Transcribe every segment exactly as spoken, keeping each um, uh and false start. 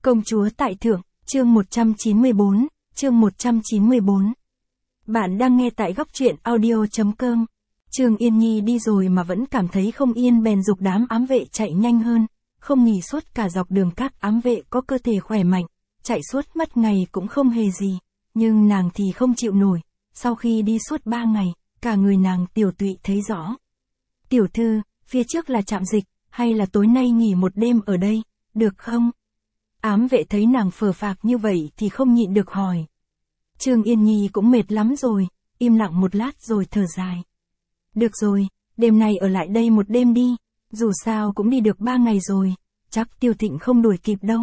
Công chúa tại thượng, chương một trăm chín mươi bốn, chương một trăm chín mươi bốn. Bạn đang nghe tại góc truyện audio chấm com. Trương Yên Nhi đi rồi mà vẫn cảm thấy không yên bèn dục đám ám vệ chạy nhanh hơn, không nghỉ suốt cả dọc đường. Các ám vệ có cơ thể khỏe mạnh, chạy suốt mất ngày cũng không hề gì, nhưng nàng thì không chịu nổi, sau khi đi suốt ba ngày, cả người nàng tiểu tụy thấy rõ. Tiểu thư, phía trước là trạm dịch, hay là tối nay nghỉ một đêm ở đây, được không? Ám vệ thấy nàng phờ phạc như vậy thì không nhịn được hỏi. Trương Yên Nhi cũng mệt lắm rồi, im lặng một lát rồi thở dài. Được rồi, đêm nay ở lại đây một đêm đi, dù sao cũng đi được ba ngày rồi, chắc Tiêu Thịnh không đuổi kịp đâu.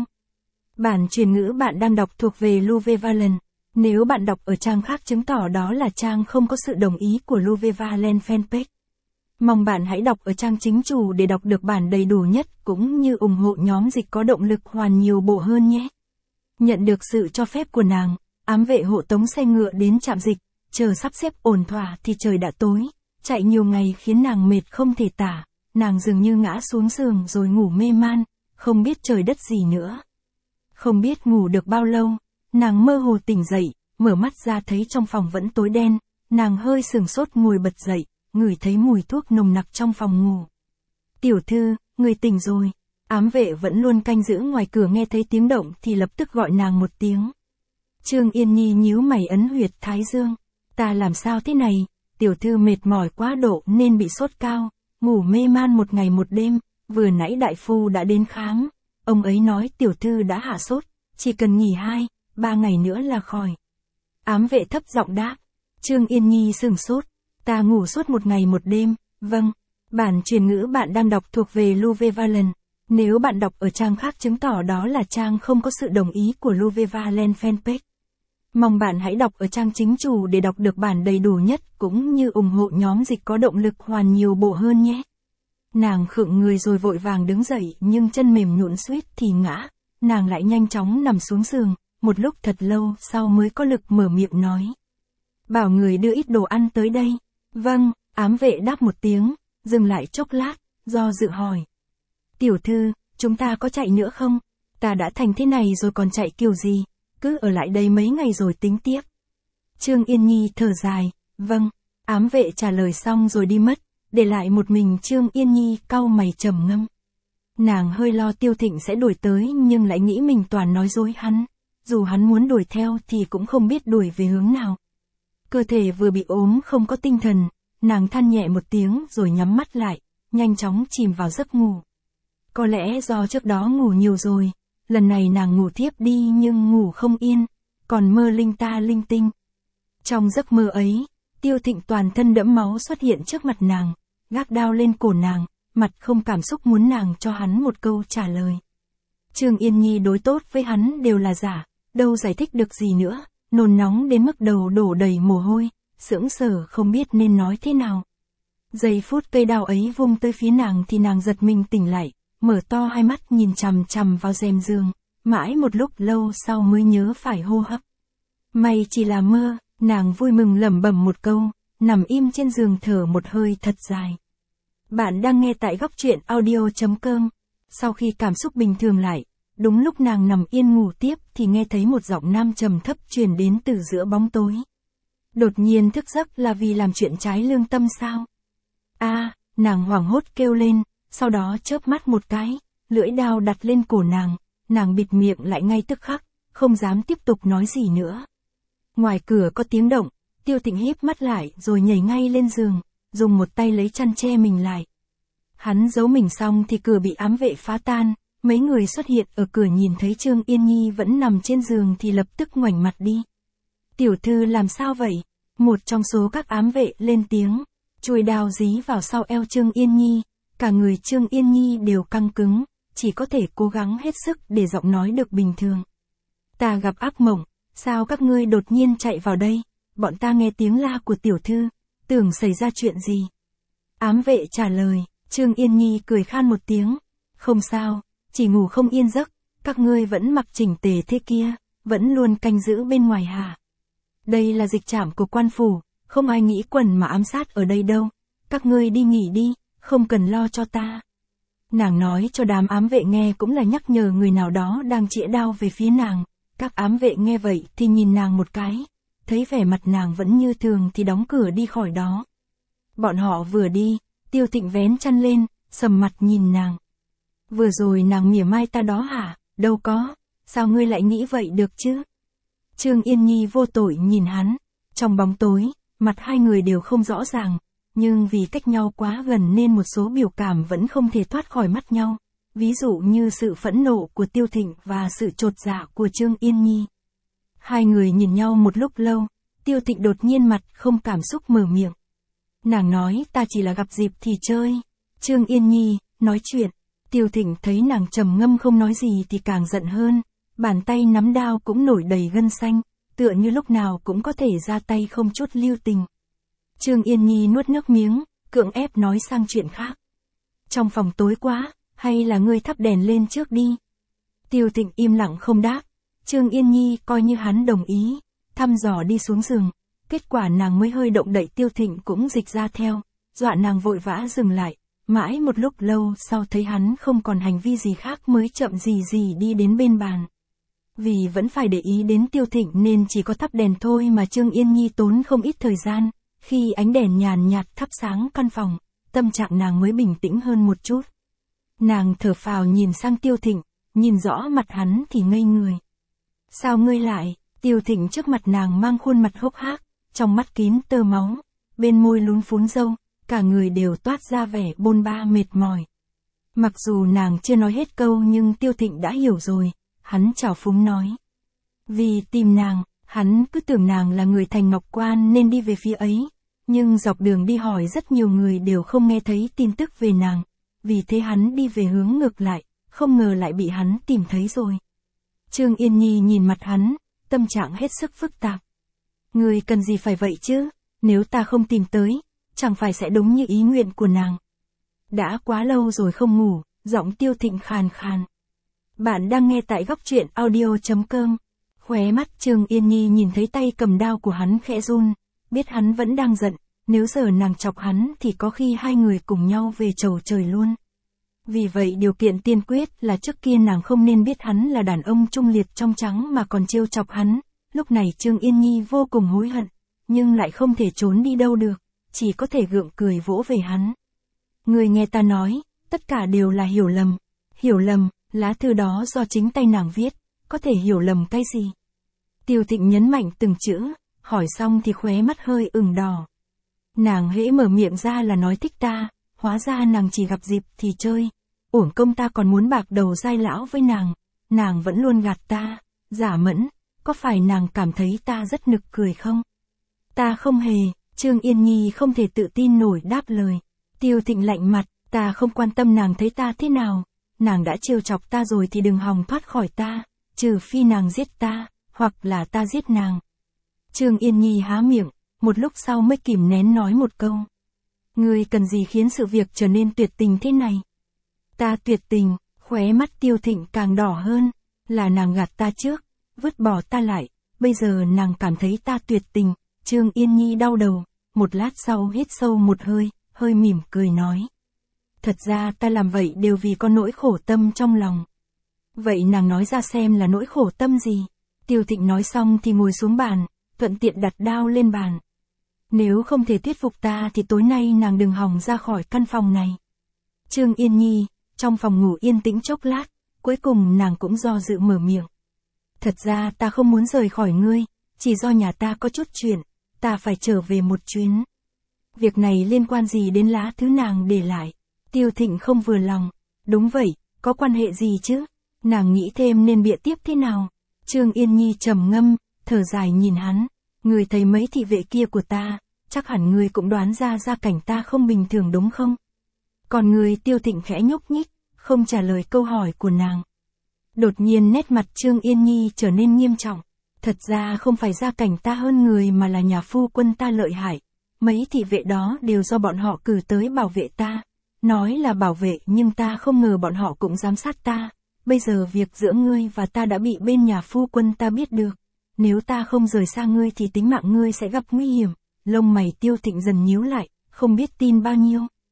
Bản truyền ngữ bạn đang đọc thuộc về Luvevalen, nếu bạn đọc ở trang khác chứng tỏ đó là trang không có sự đồng ý của Luvevalen fanpage. Mong bạn hãy đọc ở trang chính chủ để đọc được bản đầy đủ nhất cũng như ủng hộ nhóm dịch có động lực hoàn nhiều bộ hơn nhé. Nhận được sự cho phép của nàng, ám vệ hộ tống xe ngựa đến trạm dịch, chờ sắp xếp ổn thỏa thì trời đã tối, chạy nhiều ngày khiến nàng mệt không thể tả, nàng dường như ngã xuống giường rồi ngủ mê man, không biết trời đất gì nữa. Không biết ngủ được bao lâu, nàng mơ hồ tỉnh dậy, mở mắt ra thấy trong phòng vẫn tối đen, nàng hơi sửng sốt ngồi bật dậy, ngửi thấy mùi thuốc nồng nặc trong phòng ngủ. Tiểu thư, người tỉnh rồi. Ám vệ vẫn luôn canh giữ ngoài cửa nghe thấy tiếng động thì lập tức gọi nàng một tiếng. Trương Yên Nhi nhíu mày ấn huyệt thái dương. Ta làm sao thế này, tiểu thư mệt mỏi quá độ nên bị sốt cao, ngủ mê man một ngày một đêm, vừa nãy đại phu đã đến khám. Ông ấy nói tiểu thư đã hạ sốt, chỉ cần nghỉ hai, ba ngày nữa là khỏi. Ám vệ thấp giọng đáp. Trương Yên Nhi sửng sốt. Ta ngủ suốt một ngày một đêm, vâng. Bản truyền ngữ bạn đang đọc thuộc về Luvevalen. Nếu bạn đọc ở trang khác chứng tỏ đó là trang không có sự đồng ý của Luvevalen fanpage. Mong bạn hãy đọc ở trang chính chủ để đọc được bản đầy đủ nhất cũng như ủng hộ nhóm dịch có động lực hoàn nhiều bộ hơn nhé. Nàng khựng người rồi vội vàng đứng dậy nhưng chân mềm nhũn suýt thì ngã, nàng lại nhanh chóng nằm xuống giường, một lúc thật lâu sau mới có lực mở miệng nói. Bảo người đưa ít đồ ăn tới đây. Vâng, ám vệ đáp một tiếng, dừng lại chốc lát, do dự hỏi. Tiểu thư, chúng ta có chạy nữa không? Ta đã thành thế này rồi còn chạy kiểu gì? Cứ ở lại đây mấy ngày rồi tính tiếp. Trương Yên Nhi thở dài, vâng, ám vệ trả lời xong rồi đi mất, để lại một mình Trương Yên Nhi cau mày trầm ngâm. Nàng hơi lo Tiêu Thịnh sẽ đuổi tới nhưng lại nghĩ mình toàn nói dối hắn, dù hắn muốn đuổi theo thì cũng không biết đuổi về hướng nào. Cơ thể vừa bị ốm không có tinh thần, nàng than nhẹ một tiếng rồi nhắm mắt lại, nhanh chóng chìm vào giấc ngủ. Có lẽ do trước đó ngủ nhiều rồi, lần này nàng ngủ thiếp đi nhưng ngủ không yên, còn mơ linh ta linh tinh. Trong giấc mơ ấy, Tiêu Thịnh toàn thân đẫm máu xuất hiện trước mặt nàng, gác đao lên cổ nàng, mặt không cảm xúc muốn nàng cho hắn một câu trả lời. Trương Yên Nhi đối tốt với hắn đều là giả, đâu giải thích được gì nữa. Nôn nóng đến mức đầu đổ đầy mồ hôi, sững sờ không biết nên nói thế nào. Giây phút cây đao ấy vung tới phía nàng thì nàng giật mình tỉnh lại, mở to hai mắt nhìn chằm chằm vào rèm giường, mãi một lúc lâu sau mới nhớ phải hô hấp. May chỉ là mơ, nàng vui mừng lẩm bẩm một câu, nằm im trên giường thở một hơi thật dài. Bạn đang nghe tại góc truyện audio chấm com. Sau khi cảm xúc bình thường lại, đúng lúc nàng nằm yên ngủ tiếp thì nghe thấy một giọng nam trầm thấp truyền đến từ giữa bóng tối. Đột nhiên thức giấc là vì làm chuyện trái lương tâm sao? A, à, nàng hoảng hốt kêu lên, sau đó chớp mắt một cái, lưỡi đao đặt lên cổ nàng, nàng bịt miệng lại ngay tức khắc, không dám tiếp tục nói gì nữa. Ngoài cửa có tiếng động, Tiêu Thịnh híp mắt lại rồi nhảy ngay lên giường, dùng một tay lấy chăn che mình lại. Hắn giấu mình xong thì cửa bị ám vệ phá tan. Mấy người xuất hiện ở cửa nhìn thấy Trương Yên Nhi vẫn nằm trên giường thì lập tức ngoảnh mặt đi. Tiểu thư làm sao vậy? Một trong số các ám vệ lên tiếng, chuôi đao dí vào sau eo Trương Yên Nhi, cả người Trương Yên Nhi đều căng cứng, chỉ có thể cố gắng hết sức để giọng nói được bình thường. Ta gặp ác mộng, sao các ngươi đột nhiên chạy vào đây? Bọn ta nghe tiếng la của tiểu thư, tưởng xảy ra chuyện gì? Ám vệ trả lời, Trương Yên Nhi cười khan một tiếng, không sao. Chỉ ngủ không yên giấc, các ngươi vẫn mặc chỉnh tề thế kia, vẫn luôn canh giữ bên ngoài hả? Đây là dịch trảm của quan phủ, không ai nghĩ quần mà ám sát ở đây đâu, các ngươi đi nghỉ đi, không cần lo cho ta. Nàng nói cho đám ám vệ nghe cũng là nhắc nhở người nào đó đang chĩa đao về phía nàng. Các ám vệ nghe vậy thì nhìn nàng một cái, thấy vẻ mặt nàng vẫn như thường thì đóng cửa đi khỏi đó. Bọn họ vừa đi, Tiêu Thịnh vén chăn lên, sầm mặt nhìn nàng. Vừa rồi nàng mỉa mai ta đó hả? Đâu có, sao ngươi lại nghĩ vậy được chứ? Trương Yên Nhi vô tội nhìn hắn, trong bóng tối, mặt hai người đều không rõ ràng, nhưng vì cách nhau quá gần nên một số biểu cảm vẫn không thể thoát khỏi mắt nhau, ví dụ như sự phẫn nộ của Tiêu Thịnh và sự chột dạ của Trương Yên Nhi. Hai người nhìn nhau một lúc lâu, Tiêu Thịnh đột nhiên mặt không cảm xúc mở miệng. Nàng nói ta chỉ là gặp dịp thì chơi. Trương Yên Nhi, nói chuyện. Tiêu Thịnh thấy nàng trầm ngâm không nói gì thì càng giận hơn, bàn tay nắm đao cũng nổi đầy gân xanh, tựa như lúc nào cũng có thể ra tay không chút lưu tình. Trương Yên Nhi nuốt nước miếng, cưỡng ép nói sang chuyện khác. Trong phòng tối quá, hay là ngươi thắp đèn lên trước đi. Tiêu Thịnh im lặng không đáp. Trương Yên Nhi coi như hắn đồng ý, thăm dò đi xuống giường. Kết quả nàng mới hơi động đậy Tiêu Thịnh cũng dịch ra theo, dọa nàng vội vã dừng lại. Mãi một lúc lâu sau thấy hắn không còn hành vi gì khác mới chậm gì gì đi đến bên bàn. Vì vẫn phải để ý đến Tiêu Thịnh nên chỉ có thắp đèn thôi mà Trương Yên Nhi tốn không ít thời gian. Khi ánh đèn nhàn nhạt thắp sáng căn phòng, tâm trạng nàng mới bình tĩnh hơn một chút. Nàng thở phào nhìn sang Tiêu Thịnh, nhìn rõ mặt hắn thì ngây người. Sao ngươi lại? Tiêu Thịnh trước mặt nàng mang khuôn mặt hốc hác, trong mắt kín tơ máu, bên môi lún phún râu, cả người đều toát ra vẻ bôn ba mệt mỏi. Mặc dù nàng chưa nói hết câu nhưng Tiêu Thịnh đã hiểu rồi, hắn trào phúng nói. Vì tìm nàng, hắn cứ tưởng nàng là người thành Ngọc Quan nên đi về phía ấy, nhưng dọc đường đi hỏi rất nhiều người đều không nghe thấy tin tức về nàng, vì thế hắn đi về hướng ngược lại, không ngờ lại bị hắn tìm thấy rồi. Trương Yên Nhi nhìn mặt hắn, tâm trạng hết sức phức tạp. Người cần gì phải vậy chứ, nếu ta không tìm tới, chẳng phải sẽ đúng như ý nguyện của nàng. Đã quá lâu rồi không ngủ, giọng Tiêu Thịnh khàn khàn. Bạn đang nghe tại góc truyện audio chấm com. Khóe mắt Trương Yên Nhi nhìn thấy tay cầm đao của hắn khẽ run, biết hắn vẫn đang giận, nếu giờ nàng chọc hắn thì có khi hai người cùng nhau về chầu trời luôn. Vì vậy điều kiện tiên quyết là trước kia nàng không nên biết hắn là đàn ông trung liệt trong trắng mà còn trêu chọc hắn. Lúc này Trương Yên Nhi vô cùng hối hận, nhưng lại không thể trốn đi đâu được, chỉ có thể gượng cười vỗ về hắn. Người nghe ta nói, tất cả đều là hiểu lầm. Hiểu lầm, lá thư đó do chính tay nàng viết, có thể hiểu lầm cái gì? Tiêu Thịnh nhấn mạnh từng chữ, hỏi xong thì khóe mắt hơi ửng đỏ. Nàng hễ mở miệng ra là nói thích ta, hóa ra nàng chỉ gặp dịp thì chơi. Uổng công ta còn muốn bạc đầu giai lão với nàng, nàng vẫn luôn gạt ta, giả mẫn, có phải nàng cảm thấy ta rất nực cười không? Ta không hề, Trương Yên Nhi không thể tự tin nổi đáp lời. Tiêu Thịnh lạnh mặt, ta không quan tâm nàng thấy ta thế nào, nàng đã trêu chọc ta rồi thì đừng hòng thoát khỏi ta, trừ phi nàng giết ta, hoặc là ta giết nàng. Trương Yên Nhi há miệng, một lúc sau mới kìm nén nói một câu. Ngươi cần gì khiến sự việc trở nên tuyệt tình thế này? Ta tuyệt tình, khóe mắt Tiêu Thịnh càng đỏ hơn, là nàng gạt ta trước, vứt bỏ ta lại, bây giờ nàng cảm thấy ta tuyệt tình. Trương Yên Nhi đau đầu, một lát sau hít sâu một hơi, hơi mỉm cười nói. Thật ra ta làm vậy đều vì có nỗi khổ tâm trong lòng. Vậy nàng nói ra xem là nỗi khổ tâm gì? Tiêu Thịnh nói xong thì ngồi xuống bàn, thuận tiện đặt đao lên bàn. Nếu không thể thuyết phục ta thì tối nay nàng đừng hòng ra khỏi căn phòng này. Trương Yên Nhi, trong phòng ngủ yên tĩnh chốc lát, cuối cùng nàng cũng do dự mở miệng. Thật ra ta không muốn rời khỏi ngươi, chỉ do nhà ta có chút chuyện, ta phải trở về một chuyến. Việc này liên quan gì đến lá thứ nàng để lại? Tiêu Thịnh không vừa lòng. Đúng vậy, có quan hệ gì chứ? Nàng nghĩ thêm nên bịa tiếp thế nào? Trương Yên Nhi trầm ngâm, thở dài nhìn hắn. Người thấy mấy thị vệ kia của ta, chắc hẳn người cũng đoán ra gia cảnh ta không bình thường đúng không? Còn người Tiêu Thịnh khẽ nhúc nhích, không trả lời câu hỏi của nàng. Đột nhiên nét mặt Trương Yên Nhi trở nên nghiêm trọng. Thật ra không phải gia cảnh ta hơn người mà là nhà phu quân ta lợi hại. Mấy thị vệ đó đều do bọn họ cử tới bảo vệ ta. Nói là bảo vệ nhưng ta không ngờ bọn họ cũng giám sát ta. Bây giờ việc giữa ngươi và ta đã bị bên nhà phu quân ta biết được. Nếu ta không rời xa ngươi thì tính mạng ngươi sẽ gặp nguy hiểm. Lông mày Tiêu Thịnh dần nhíu lại, không biết tin bao nhiêu.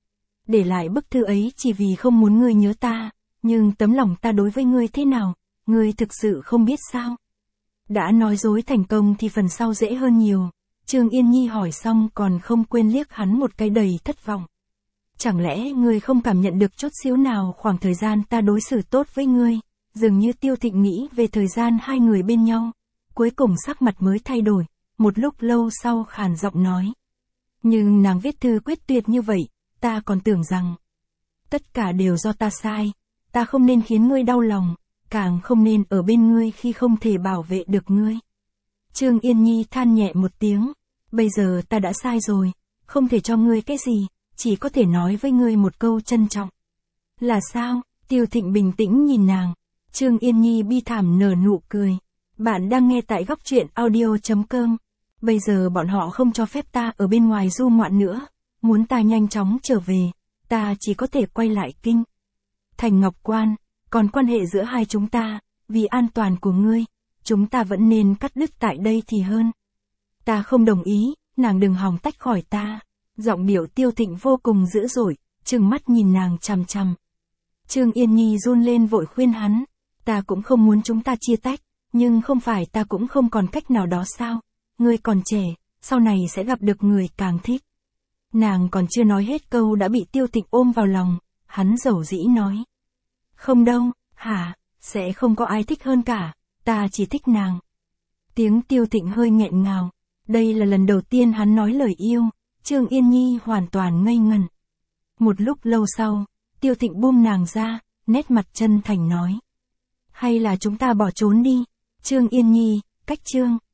để lại bức thư ấy chỉ vì không muốn ngươi nhớ ta, nhưng tấm lòng ta đối với ngươi thế nào, ngươi thực sự không biết sao. Đã nói dối thành công thì phần sau dễ hơn nhiều. Trương Yên Nhi hỏi xong còn không quên liếc hắn một cái đầy thất vọng. Chẳng lẽ ngươi không cảm nhận được chút xíu nào khoảng thời gian ta đối xử tốt với ngươi? Dường như Tiêu Thịnh nghĩ về thời gian hai người bên nhau. Cuối cùng sắc mặt mới thay đổi, một lúc lâu sau khàn giọng nói. Nhưng nàng viết thư quyết tuyệt như vậy, ta còn tưởng rằng tất cả đều do ta sai, ta không nên khiến ngươi đau lòng, càng không nên ở bên ngươi khi không thể bảo vệ được ngươi. Trương Yên Nhi than nhẹ một tiếng, bây giờ ta đã sai rồi, không thể cho ngươi cái gì, chỉ có thể nói với ngươi một câu trân trọng. Là sao? Tiêu Thịnh bình tĩnh nhìn nàng. Trương Yên Nhi bi thảm nở nụ cười. Bạn đang nghe tại góc truyện audio chấm com. Bây giờ bọn họ không cho phép ta ở bên ngoài du ngoạn nữa, muốn ta nhanh chóng trở về, ta chỉ có thể quay lại kinh Thành Ngọc Quan, còn quan hệ giữa hai chúng ta, vì an toàn của ngươi, chúng ta vẫn nên cắt đứt tại đây thì hơn. Ta không đồng ý, nàng đừng hòng tách khỏi ta. Giọng điệu Tiêu Thịnh vô cùng dữ dội, trừng mắt nhìn nàng chằm chằm. Trương Yên Nhi run lên vội khuyên hắn, ta cũng không muốn chúng ta chia tách, nhưng không phải ta cũng không còn cách nào đó sao? Ngươi còn trẻ, sau này sẽ gặp được người càng thích. Nàng còn chưa nói hết câu đã bị Tiêu Thịnh ôm vào lòng, hắn dầu dĩ nói. Không đâu, hả, sẽ không có ai thích hơn cả, ta chỉ thích nàng. Tiếng Tiêu Thịnh hơi nghẹn ngào, đây là lần đầu tiên hắn nói lời yêu, Trương Yên Nhi hoàn toàn ngây ngẩn. Một lúc lâu sau, Tiêu Thịnh buông nàng ra, nét mặt chân thành nói. Hay là chúng ta bỏ trốn đi, Trương Yên Nhi, cách Trương